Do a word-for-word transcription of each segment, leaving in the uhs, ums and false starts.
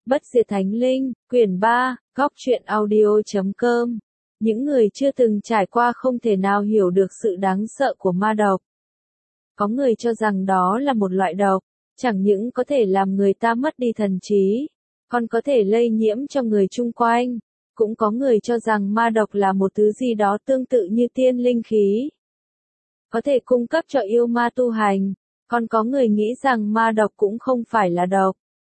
Bất diệt thánh linh, quyển ba, góc truyện audio chấm com. Những người chưa từng trải qua không thể nào hiểu được sự đáng sợ của ma độc. Có người cho rằng đó là một loại độc, chẳng những có thể làm người ta mất đi thần trí, còn có thể lây nhiễm cho người chung quanh. Cũng có người cho rằng ma độc là một thứ gì đó tương tự như tiên linh khí, có thể cung cấp cho yêu ma tu hành. Còn có người nghĩ rằng ma độc cũng không phải là độc,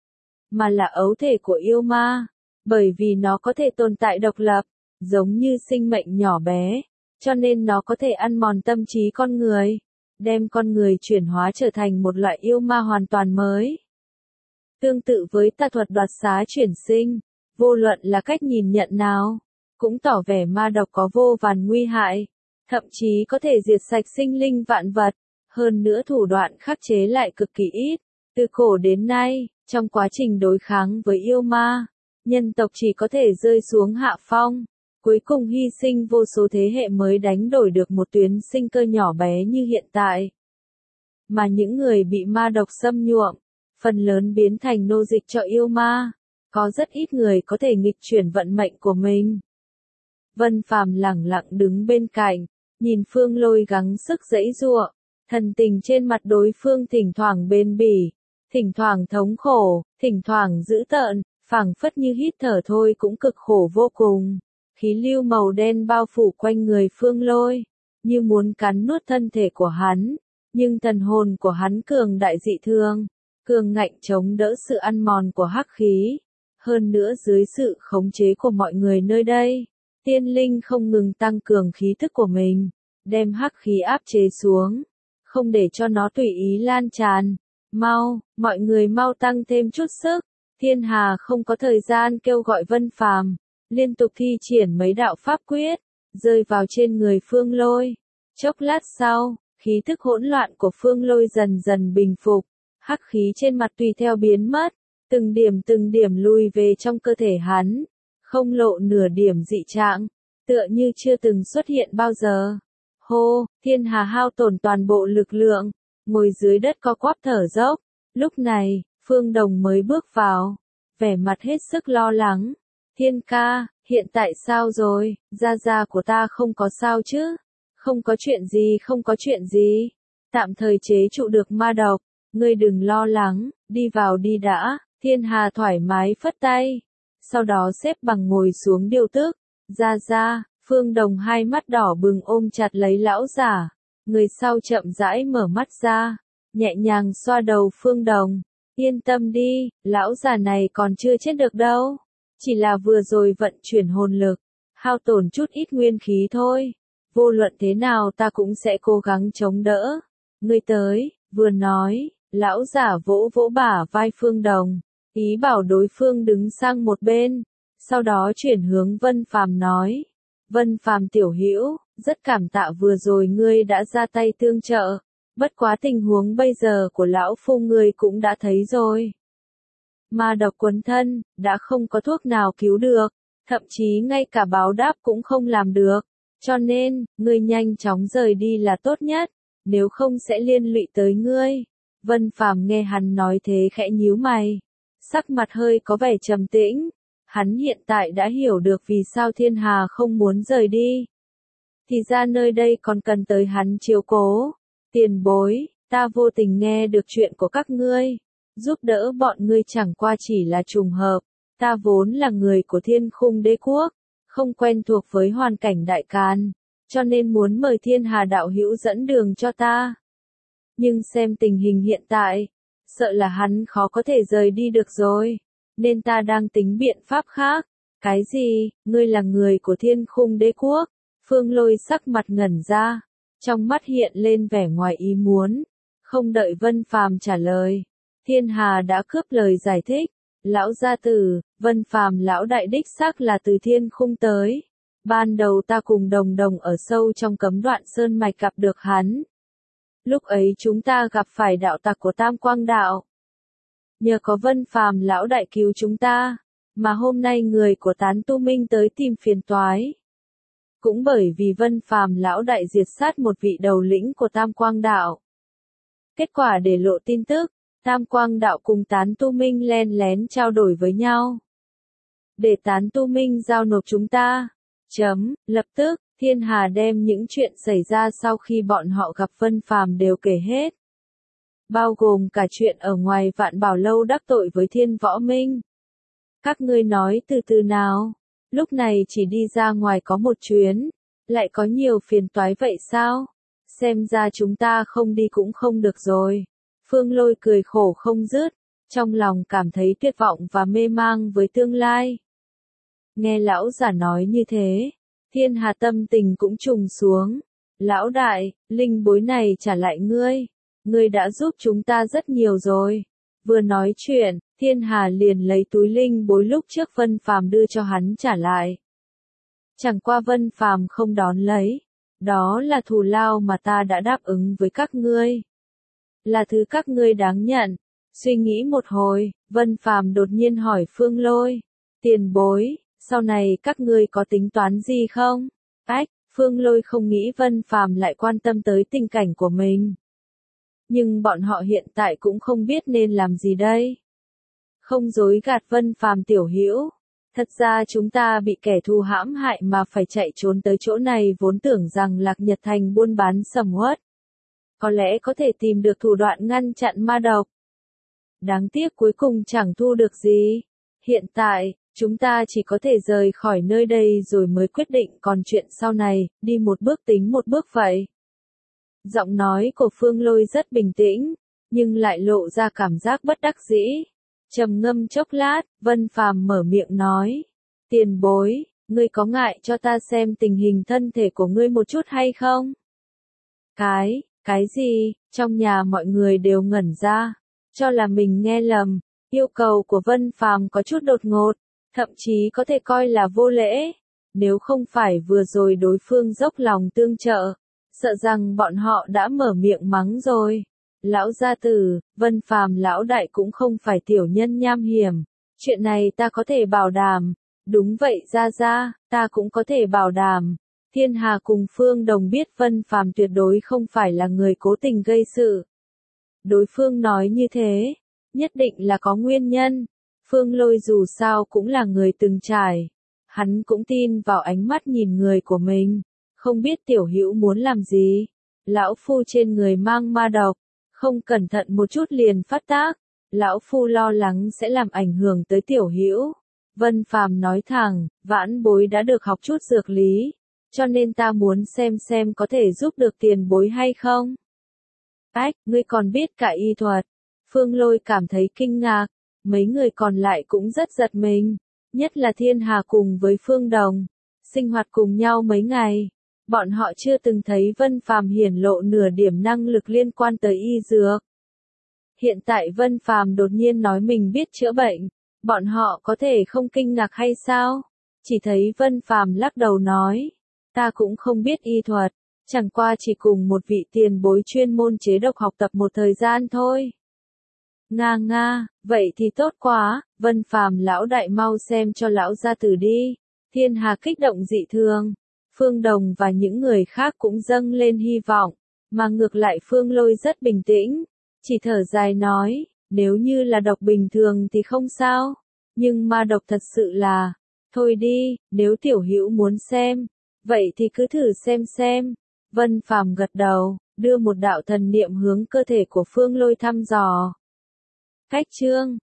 mà là ấu thể của yêu ma, bởi vì nó có thể tồn tại độc lập, giống như sinh mệnh nhỏ bé, cho nên nó có thể ăn mòn tâm trí con người, đem con người chuyển hóa trở thành một loại yêu ma hoàn toàn mới. Tương tự với tà thuật đoạt xá chuyển sinh, vô luận là cách nhìn nhận nào, cũng tỏ vẻ ma độc có vô vàn nguy hại, thậm chí có thể diệt sạch sinh linh vạn vật, hơn nữa thủ đoạn khắc chế lại cực kỳ ít. Từ cổ đến nay, trong quá trình đối kháng với yêu ma, nhân tộc chỉ có thể rơi xuống hạ phong, cuối cùng hy sinh vô số thế hệ mới đánh đổi được một tuyến sinh cơ nhỏ bé như hiện tại. Mà những người bị ma độc xâm nhuộm, phần lớn biến thành nô dịch cho yêu ma, có rất ít người có thể nghịch chuyển vận mệnh của mình. Vân Phàm lẳng lặng đứng bên cạnh, nhìn Phương Lôi gắng sức giãy giụa, thần tình trên mặt đối phương thỉnh thoảng bền bỉ, thỉnh thoảng thống khổ, thỉnh thoảng dữ tợn, phảng phất như hít thở thôi cũng cực khổ vô cùng. Khí lưu màu đen bao phủ quanh người Phương Lôi, như muốn cắn nuốt thân thể của hắn, nhưng thần hồn của hắn cường đại dị thường, cường ngạnh chống đỡ sự ăn mòn của hắc khí. Hơn nữa dưới sự khống chế của mọi người nơi đây, tiên linh không ngừng tăng cường khí thức của mình, đem hắc khí áp chế xuống, không để cho nó tùy ý lan tràn. Mau, mọi người mau tăng thêm chút sức. Thiên Hà không có thời gian kêu gọi Vân Phàm, liên tục thi triển mấy đạo pháp quyết, rơi vào trên người Phương Lôi. Chốc lát sau, khí thức hỗn loạn của Phương Lôi dần dần bình phục, hắc khí trên mặt tùy theo biến mất, từng điểm từng điểm lui về trong cơ thể hắn, không lộ nửa điểm dị trạng, tựa như chưa từng xuất hiện bao giờ. Hô, Thiên Hà hao tổn toàn bộ lực lượng, ngồi dưới đất co quắp thở dốc. Lúc này, Phương Đồng mới bước vào, vẻ mặt hết sức lo lắng. Thiên ca, hiện tại sao rồi? Gia gia của ta không có sao chứ? Không có chuyện gì, không có chuyện gì. Tạm thời chế trụ được ma độc, ngươi đừng lo lắng, đi vào đi đã. Thiên Hà thoải mái phất tay, sau đó xếp bằng ngồi xuống điều tức. Gia gia, Phương Đồng hai mắt đỏ bừng ôm chặt lấy lão giả. Người sau chậm rãi mở mắt ra, nhẹ nhàng xoa đầu Phương Đồng. Yên tâm đi, lão già này còn chưa chết được đâu. Chỉ là vừa rồi vận chuyển hồn lực, hao tổn chút ít nguyên khí thôi. Vô luận thế nào ta cũng sẽ cố gắng chống đỡ. Ngươi tới, vừa nói, lão giả vỗ vỗ bả vai Phương Đồng, ý bảo đối phương đứng sang một bên. Sau đó chuyển hướng Vân Phàm nói. Vân Phàm tiểu hữu, rất cảm tạ vừa rồi ngươi đã ra tay tương trợ. Bất quá tình huống bây giờ của lão phu ngươi cũng đã thấy rồi. Ma độc quấn thân, đã không có thuốc nào cứu được, thậm chí ngay cả báo đáp cũng không làm được. Cho nên, ngươi nhanh chóng rời đi là tốt nhất, nếu không sẽ liên lụy tới ngươi. Vân Phàm nghe hắn nói thế khẽ nhíu mày, sắc mặt hơi có vẻ trầm tĩnh. Hắn hiện tại đã hiểu được vì sao Thiên Hà không muốn rời đi. Thì ra nơi đây còn cần tới hắn chiếu cố. Tiền bối, ta vô tình nghe được chuyện của các ngươi, giúp đỡ bọn ngươi chẳng qua chỉ là trùng hợp. Ta vốn là người của Thiên Khung Đế Quốc, không quen thuộc với hoàn cảnh đại càn, cho nên muốn mời Thiên Hà đạo hữu dẫn đường cho ta. Nhưng xem tình hình hiện tại, sợ là hắn khó có thể rời đi được rồi, nên ta đang tính biện pháp khác. Cái gì? Ngươi là người của Thiên Khung Đế Quốc? Phương Lôi sắc mặt ngẩn ra, trong mắt hiện lên vẻ ngoài ý muốn. Không đợi Vân Phàm trả lời, Thiên Hà đã cướp lời giải thích. Lão gia tử, Vân Phàm lão đại đích xác là từ Thiên Khung tới. Ban đầu ta cùng Đồng Đồng ở sâu trong cấm đoạn sơn mạch gặp được hắn. Lúc ấy chúng ta gặp phải đạo tặc của Tam Quang Đạo. Nhờ có Vân Phàm lão đại cứu chúng ta, mà hôm nay người của Tán Tu Minh tới tìm phiền toái. Cũng bởi vì Vân Phàm lão đại diệt sát một vị đầu lĩnh của Tam Quang Đạo. Kết quả để lộ tin tức, Tam Quang Đạo cùng Tán Tu Minh len lén trao đổi với nhau. Để Tán Tu Minh giao nộp chúng ta. Chấm, lập tức, Thiên Hà đem những chuyện xảy ra sau khi bọn họ gặp Vân Phàm đều kể hết. Bao gồm cả chuyện ở ngoài Vạn Bảo Lâu đắc tội với Thiên Võ Minh. Các ngươi nói từ từ nào, lúc này chỉ đi ra ngoài có một chuyến, lại có nhiều phiền toái vậy sao? Xem ra chúng ta không đi cũng không được rồi. Phương Lôi cười khổ không dứt, trong lòng cảm thấy tuyệt vọng và mê mang với tương lai. Nghe lão giả nói như thế, Thiên Hà tâm tình cũng trùng xuống. Lão đại, linh bối này trả lại ngươi. Ngươi đã giúp chúng ta rất nhiều rồi. Vừa nói chuyện, Thiên Hà liền lấy túi linh bối lúc trước Vân Phàm đưa cho hắn trả lại. Chẳng qua Vân Phàm không đón lấy. Đó là thù lao mà ta đã đáp ứng với các ngươi. Là thứ các ngươi đáng nhận. Suy nghĩ một hồi, Vân Phàm đột nhiên hỏi Phương Lôi. Tiền bối, sau này các ngươi có tính toán gì không? Ách, Phương Lôi không nghĩ Vân Phàm lại quan tâm tới tình cảnh của mình. Nhưng bọn họ hiện tại cũng không biết nên làm gì đây. Không dối gạt Vân Phàm tiểu hữu. Thật ra chúng ta bị kẻ thù hãm hại mà phải chạy trốn tới chỗ này vốn tưởng rằng Lạc Nhật Thành buôn bán sầm uất. Có lẽ có thể tìm được thủ đoạn ngăn chặn ma độc. Đáng tiếc cuối cùng chẳng thu được gì. Hiện tại, chúng ta chỉ có thể rời khỏi nơi đây rồi mới quyết định còn chuyện sau này, đi một bước tính một bước vậy. Giọng nói của Phương Lôi rất bình tĩnh, nhưng lại lộ ra cảm giác bất đắc dĩ. Trầm ngâm chốc lát, Vân Phàm mở miệng nói. Tiền bối, ngươi có ngại cho ta xem tình hình thân thể của ngươi một chút hay không? Cái, cái gì? Trong nhà mọi người đều ngẩn ra, cho là mình nghe lầm. Yêu cầu của Vân Phàm có chút đột ngột, thậm chí có thể coi là vô lễ. Nếu không phải vừa rồi đối phương dốc lòng tương trợ, sợ rằng bọn họ đã mở miệng mắng rồi. Lão gia tử, Vân Phàm lão đại cũng không phải tiểu nhân nham hiểm. Chuyện này ta có thể bảo đảm. Đúng vậy gia gia, ta cũng có thể bảo đảm. Thiên Hà cùng Phương Đồng biết Vân Phàm tuyệt đối không phải là người cố tình gây sự. Đối phương nói như thế, nhất định là có nguyên nhân. Phương Lôi dù sao cũng là người từng trải. Hắn cũng tin vào ánh mắt nhìn người của mình. Không biết tiểu hữu muốn làm gì. Lão phu trên người mang ma độc. Không cẩn thận một chút liền phát tác. Lão phu lo lắng sẽ làm ảnh hưởng tới tiểu hữu. Vân Phàm nói thẳng, vãn bối đã được học chút dược lý. Cho nên ta muốn xem xem có thể giúp được tiền bối hay không. Ách, ngươi còn biết cả y thuật. Phương Lôi cảm thấy kinh ngạc. Mấy người còn lại cũng rất giật mình. Nhất là Thiên Hà cùng với Phương Đồng. Sinh hoạt cùng nhau mấy ngày. Bọn họ chưa từng thấy Vân Phàm hiển lộ nửa điểm năng lực liên quan tới y dược. Hiện tại Vân Phàm đột nhiên nói mình biết chữa bệnh. Bọn họ có thể không kinh ngạc hay sao? Chỉ thấy Vân Phàm lắc đầu nói. Ta cũng không biết y thuật. Chẳng qua chỉ cùng một vị tiền bối chuyên môn chế độc học tập một thời gian thôi. Nga nga, vậy thì tốt quá, Vân Phàm lão đại mau xem cho lão gia tử đi. Thiên Hà kích động dị thường. Phương Đồng và những người khác cũng dâng lên hy vọng, mà ngược lại Phương Lôi rất bình tĩnh, chỉ thở dài nói, nếu như là độc bình thường thì không sao, nhưng ma độc thật sự là, thôi đi, nếu tiểu hữu muốn xem, vậy thì cứ thử xem xem. Vân Phàm gật đầu, đưa một đạo thần niệm hướng cơ thể của Phương Lôi thăm dò. Cách chương